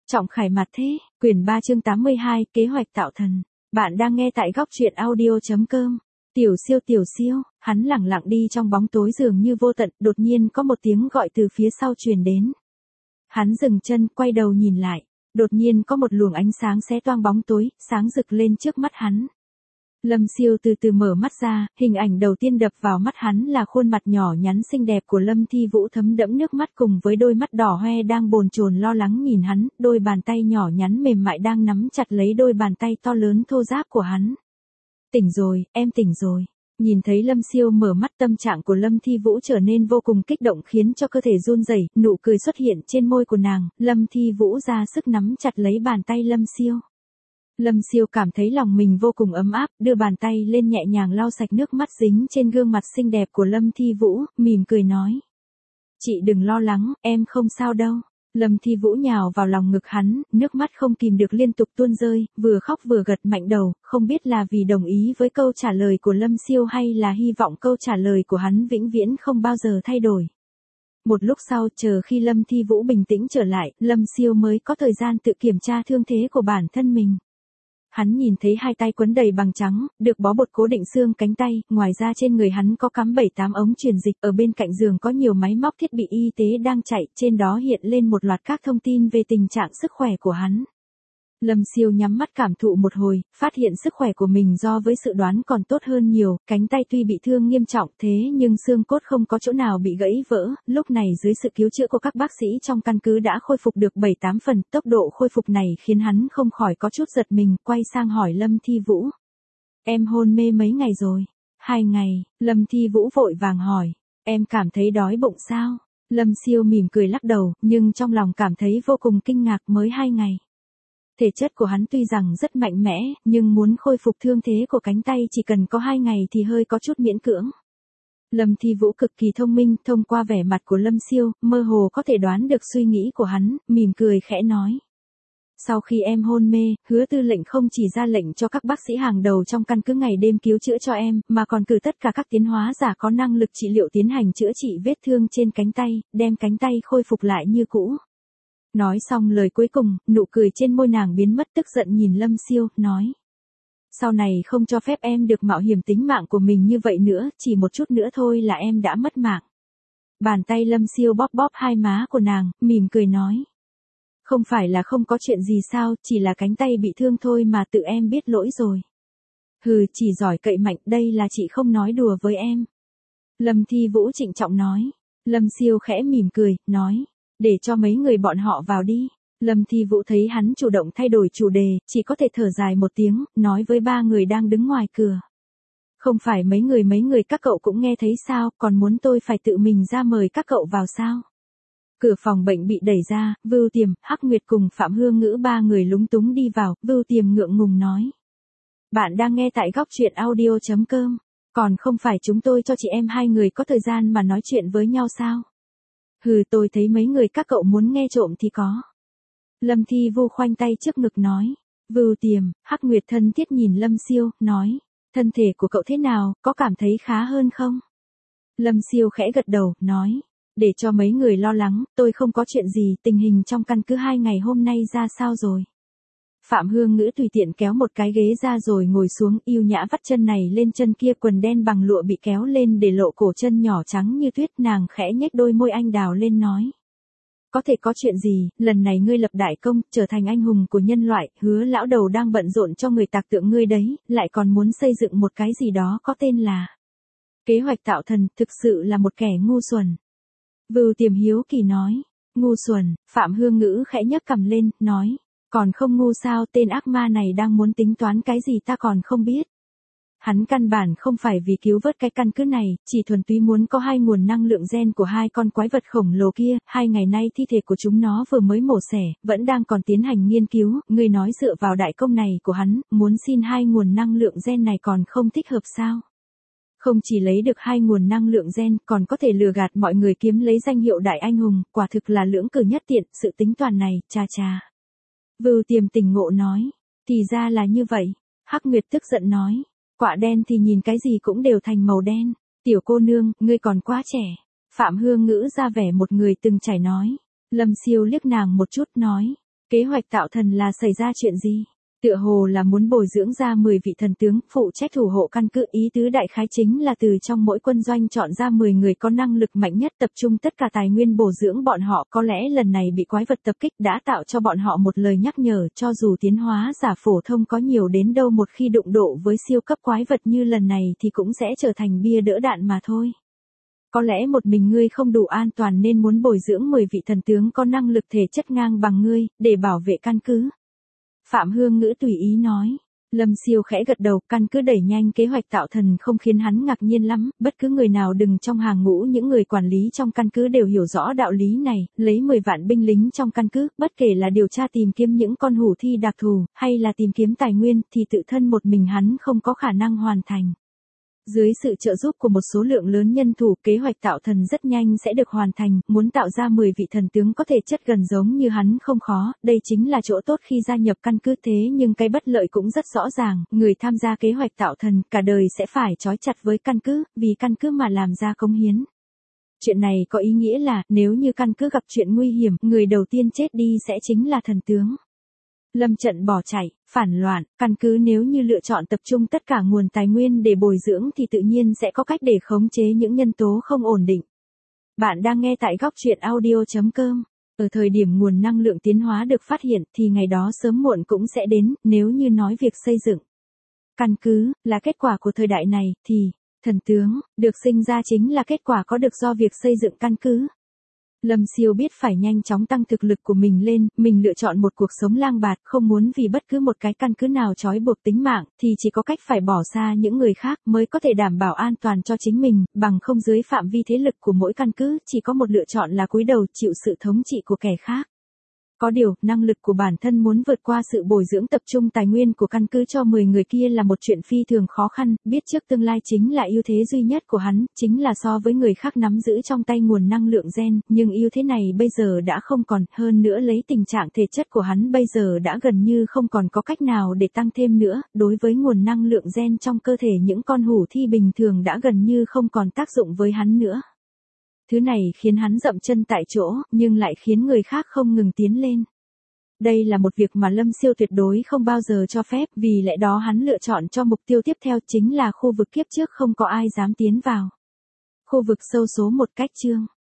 Trọng khải mặt thế, quyển 3 chương 82, kế hoạch tạo thần. Bạn đang nghe tại góc truyện audio.com. Tiểu siêu, hắn lẳng lặng đi trong bóng tối dường như vô tận, đột nhiên có một tiếng gọi từ phía sau truyền đến. Hắn dừng chân, quay đầu nhìn lại, đột nhiên có một luồng ánh sáng xé toang bóng tối, sáng rực lên trước mắt hắn. Lâm Siêu từ từ mở mắt ra, hình ảnh đầu tiên đập vào mắt hắn là khuôn mặt nhỏ nhắn xinh đẹp của Lâm Thi Vũ thấm đẫm nước mắt cùng với đôi mắt đỏ hoe đang bồn chồn lo lắng nhìn hắn, đôi bàn tay nhỏ nhắn mềm mại đang nắm chặt lấy đôi bàn tay to lớn thô ráp của hắn. Tỉnh rồi, em tỉnh rồi. Nhìn thấy Lâm Siêu mở mắt, tâm trạng của Lâm Thi Vũ trở nên vô cùng kích động khiến cho cơ thể run rẩy, nụ cười xuất hiện trên môi của nàng, Lâm Thi Vũ ra sức nắm chặt lấy bàn tay Lâm Siêu. Lâm Siêu cảm thấy lòng mình vô cùng ấm áp, đưa bàn tay lên nhẹ nhàng lau sạch nước mắt dính trên gương mặt xinh đẹp của Lâm Thi Vũ, mỉm cười nói. Chị đừng lo lắng, em không sao đâu. Lâm Thi Vũ nhào vào lòng ngực hắn, nước mắt không kìm được liên tục tuôn rơi, vừa khóc vừa gật mạnh đầu, không biết là vì đồng ý với câu trả lời của Lâm Siêu hay là hy vọng câu trả lời của hắn vĩnh viễn không bao giờ thay đổi. Một lúc sau, chờ khi Lâm Thi Vũ bình tĩnh trở lại, Lâm Siêu mới có thời gian tự kiểm tra thương thế của bản thân mình. Hắn nhìn thấy hai tay quấn đầy bằng trắng, được bó bột cố định xương cánh tay, ngoài ra trên người hắn có cắm 7-8 ống truyền dịch, ở bên cạnh giường có nhiều máy móc thiết bị y tế đang chạy, trên đó hiện lên một loạt các thông tin về tình trạng sức khỏe của hắn. Lâm Siêu nhắm mắt cảm thụ một hồi, phát hiện sức khỏe của mình so với dự đoán còn tốt hơn nhiều, cánh tay tuy bị thương nghiêm trọng thế nhưng xương cốt không có chỗ nào bị gãy vỡ, lúc này dưới sự cứu chữa của các bác sĩ trong căn cứ đã khôi phục được 7-8 phần, tốc độ khôi phục này khiến hắn không khỏi có chút giật mình, quay sang hỏi Lâm Thi Vũ. Em hôn mê mấy ngày rồi? 2 ngày, Lâm Thi Vũ vội vàng hỏi, em cảm thấy đói bụng sao? Lâm Siêu mỉm cười lắc đầu, nhưng trong lòng cảm thấy vô cùng kinh ngạc, mới 2 ngày. Thể chất của hắn tuy rằng rất mạnh mẽ, nhưng muốn khôi phục thương thế của cánh tay chỉ cần có 2 ngày thì hơi có chút miễn cưỡng. Lâm Thi Vũ cực kỳ thông minh, thông qua vẻ mặt của Lâm Siêu, mơ hồ có thể đoán được suy nghĩ của hắn, mỉm cười khẽ nói. Sau khi em hôn mê, Hứa tư lệnh không chỉ ra lệnh cho các bác sĩ hàng đầu trong căn cứ ngày đêm cứu chữa cho em, mà còn cử tất cả các tiến hóa giả có năng lực trị liệu tiến hành chữa trị vết thương trên cánh tay, đem cánh tay khôi phục lại như cũ. Nói xong lời cuối cùng, nụ cười trên môi nàng biến mất, tức giận nhìn Lâm Siêu, nói. Sau này không cho phép em được mạo hiểm tính mạng của mình như vậy nữa, chỉ một chút nữa thôi là em đã mất mạng. Bàn tay Lâm Siêu bóp bóp hai má của nàng, mỉm cười nói. Không phải là không có chuyện gì sao, chỉ là cánh tay bị thương thôi mà tự em biết lỗi rồi. Hừ, chỉ giỏi cậy mạnh, đây là chị không nói đùa với em. Lâm Thi Vũ trịnh trọng nói. Lâm Siêu khẽ mỉm cười, nói. Để cho mấy người bọn họ vào đi. Lâm Thi Vũ thấy hắn chủ động thay đổi chủ đề, chỉ có thể thở dài một tiếng, nói với 3 người đang đứng ngoài cửa. Không phải mấy người các cậu cũng nghe thấy sao, còn muốn tôi phải tự mình ra mời các cậu vào sao? Cửa phòng bệnh bị đẩy ra, Vưu Tiềm, Hắc Nguyệt cùng Phạm Hương Ngữ 3 người lúng túng đi vào, Vưu Tiềm ngượng ngùng nói. Bạn đang nghe tại góc truyện audio.com, còn không phải chúng tôi cho chị em 2 người có thời gian mà nói chuyện với nhau sao? Hừ, tôi thấy mấy người các cậu muốn nghe trộm thì có. Lâm Thi Vũ khoanh tay trước ngực nói. Vưu Tiềm, Hắc Nguyệt thân thiết nhìn Lâm Siêu, nói. Thân thể của cậu thế nào, có cảm thấy khá hơn không? Lâm Siêu khẽ gật đầu, nói. Để cho mấy người lo lắng, tôi không có chuyện gì, tình hình trong căn cứ 2 ngày hôm nay ra sao rồi? Phạm Hương Ngữ tùy tiện kéo một cái ghế ra rồi ngồi xuống, yêu nhã vắt chân này lên chân kia, quần đen bằng lụa bị kéo lên để lộ cổ chân nhỏ trắng như tuyết, nàng khẽ nhếch đôi môi anh đào lên nói. Có thể có chuyện gì, lần này ngươi lập đại công, trở thành anh hùng của nhân loại, Hứa lão đầu đang bận rộn cho người tạc tượng ngươi đấy, lại còn muốn xây dựng một cái gì đó có tên là kế hoạch tạo thần, thực sự là một kẻ ngu xuẩn. Vưu Tiềm hiếu kỳ nói. Ngu xuẩn, Phạm Hương Ngữ khẽ nhấc cằm lên, nói. Còn không ngu sao, tên ác ma này đang muốn tính toán cái gì ta còn không biết. Hắn căn bản không phải vì cứu vớt cái căn cứ này, chỉ thuần túy muốn có 2 nguồn năng lượng gen của 2 con quái vật khổng lồ kia, 2 ngày nay thi thể của chúng nó vừa mới mổ xẻ, vẫn đang còn tiến hành nghiên cứu, người nói dựa vào đại công này của hắn, muốn xin 2 nguồn năng lượng gen này còn không thích hợp sao? Không chỉ lấy được 2 nguồn năng lượng gen, còn có thể lừa gạt mọi người kiếm lấy danh hiệu đại anh hùng, quả thực là lưỡng cử nhất tiện, sự tính toán này, cha. Vưu Tiềm tỉnh ngộ nói, thì ra là như vậy. Hắc Nguyệt tức giận nói, quạ đen thì nhìn cái gì cũng đều thành màu đen. Tiểu cô nương, ngươi còn quá trẻ. Phạm Hương Ngữ ra vẻ một người từng trải nói. Lâm Siêu liếc nàng một chút nói, Kế hoạch tạo thần là xảy ra chuyện gì? Tựa hồ là muốn bồi dưỡng ra 10 vị thần tướng, phụ trách thủ hộ căn cứ, ý tứ đại khái chính là từ trong mỗi quân doanh chọn ra 10 người có năng lực mạnh nhất, tập trung tất cả tài nguyên bồi dưỡng bọn họ. Có lẽ lần này bị quái vật tập kích đã tạo cho bọn họ một lời nhắc nhở, cho dù tiến hóa giả phổ thông có nhiều đến đâu, một khi đụng độ với siêu cấp quái vật như lần này thì cũng sẽ trở thành bia đỡ đạn mà thôi. Có lẽ một mình ngươi không đủ an toàn nên muốn bồi dưỡng 10 vị thần tướng có năng lực thể chất ngang bằng ngươi, để bảo vệ căn cứ. Phạm Hương Ngữ tùy ý nói. Lâm Siêu khẽ gật đầu, căn cứ đẩy nhanh kế hoạch tạo thần không khiến hắn ngạc nhiên lắm, bất cứ người nào đừng trong hàng ngũ những người quản lý trong căn cứ đều hiểu rõ đạo lý này, lấy 10 vạn binh lính trong căn cứ, bất kể là điều tra tìm kiếm những con hủ thi đặc thù, hay là tìm kiếm tài nguyên, thì tự thân một mình hắn không có khả năng hoàn thành. Dưới sự trợ giúp của một số lượng lớn nhân thủ, kế hoạch tạo thần rất nhanh sẽ được hoàn thành, muốn tạo ra 10 vị thần tướng có thể chất gần giống như hắn không khó, đây chính là chỗ tốt khi gia nhập căn cứ. Thế nhưng cái bất lợi cũng rất rõ ràng, người tham gia kế hoạch tạo thần cả đời sẽ phải trói chặt với căn cứ, vì căn cứ mà làm ra cống hiến. Chuyện này có ý nghĩa là, nếu như căn cứ gặp chuyện nguy hiểm, người đầu tiên chết đi sẽ chính là thần tướng. Lâm trận bỏ chạy, phản loạn, căn cứ nếu như lựa chọn tập trung tất cả nguồn tài nguyên để bồi dưỡng thì tự nhiên sẽ có cách để khống chế những nhân tố không ổn định. Bạn đang nghe tại góc truyện audio.com. Ở thời điểm nguồn năng lượng tiến hóa được phát hiện thì ngày đó sớm muộn cũng sẽ đến, nếu như nói việc xây dựng căn cứ là kết quả của thời đại này thì thần tướng được sinh ra chính là kết quả có được do việc xây dựng căn cứ. Lâm Siêu biết phải nhanh chóng tăng thực lực của mình lên, mình lựa chọn một cuộc sống lang bạt, không muốn vì bất cứ một cái căn cứ nào trói buộc tính mạng, thì chỉ có cách phải bỏ xa những người khác mới có thể đảm bảo an toàn cho chính mình, bằng không dưới phạm vi thế lực của mỗi căn cứ, chỉ có một lựa chọn là cúi đầu chịu sự thống trị của kẻ khác. Có điều, năng lực của bản thân muốn vượt qua sự bồi dưỡng tập trung tài nguyên của căn cứ cho 10 người kia là một chuyện phi thường khó khăn, biết trước tương lai chính là ưu thế duy nhất của hắn, chính là so với người khác nắm giữ trong tay nguồn năng lượng gen, nhưng ưu thế này bây giờ đã không còn, hơn nữa lấy tình trạng thể chất của hắn bây giờ đã gần như không còn có cách nào để tăng thêm nữa, đối với nguồn năng lượng gen trong cơ thể những con hủ thi bình thường đã gần như không còn tác dụng với hắn nữa. Thứ này khiến hắn dậm chân tại chỗ, nhưng lại khiến người khác không ngừng tiến lên. Đây là một việc mà Lâm Siêu tuyệt đối không bao giờ cho phép, vì lẽ đó hắn lựa chọn cho mục tiêu tiếp theo chính là khu vực kiếp trước không có ai dám tiến vào. Khu vực sâu số 1 cách chương.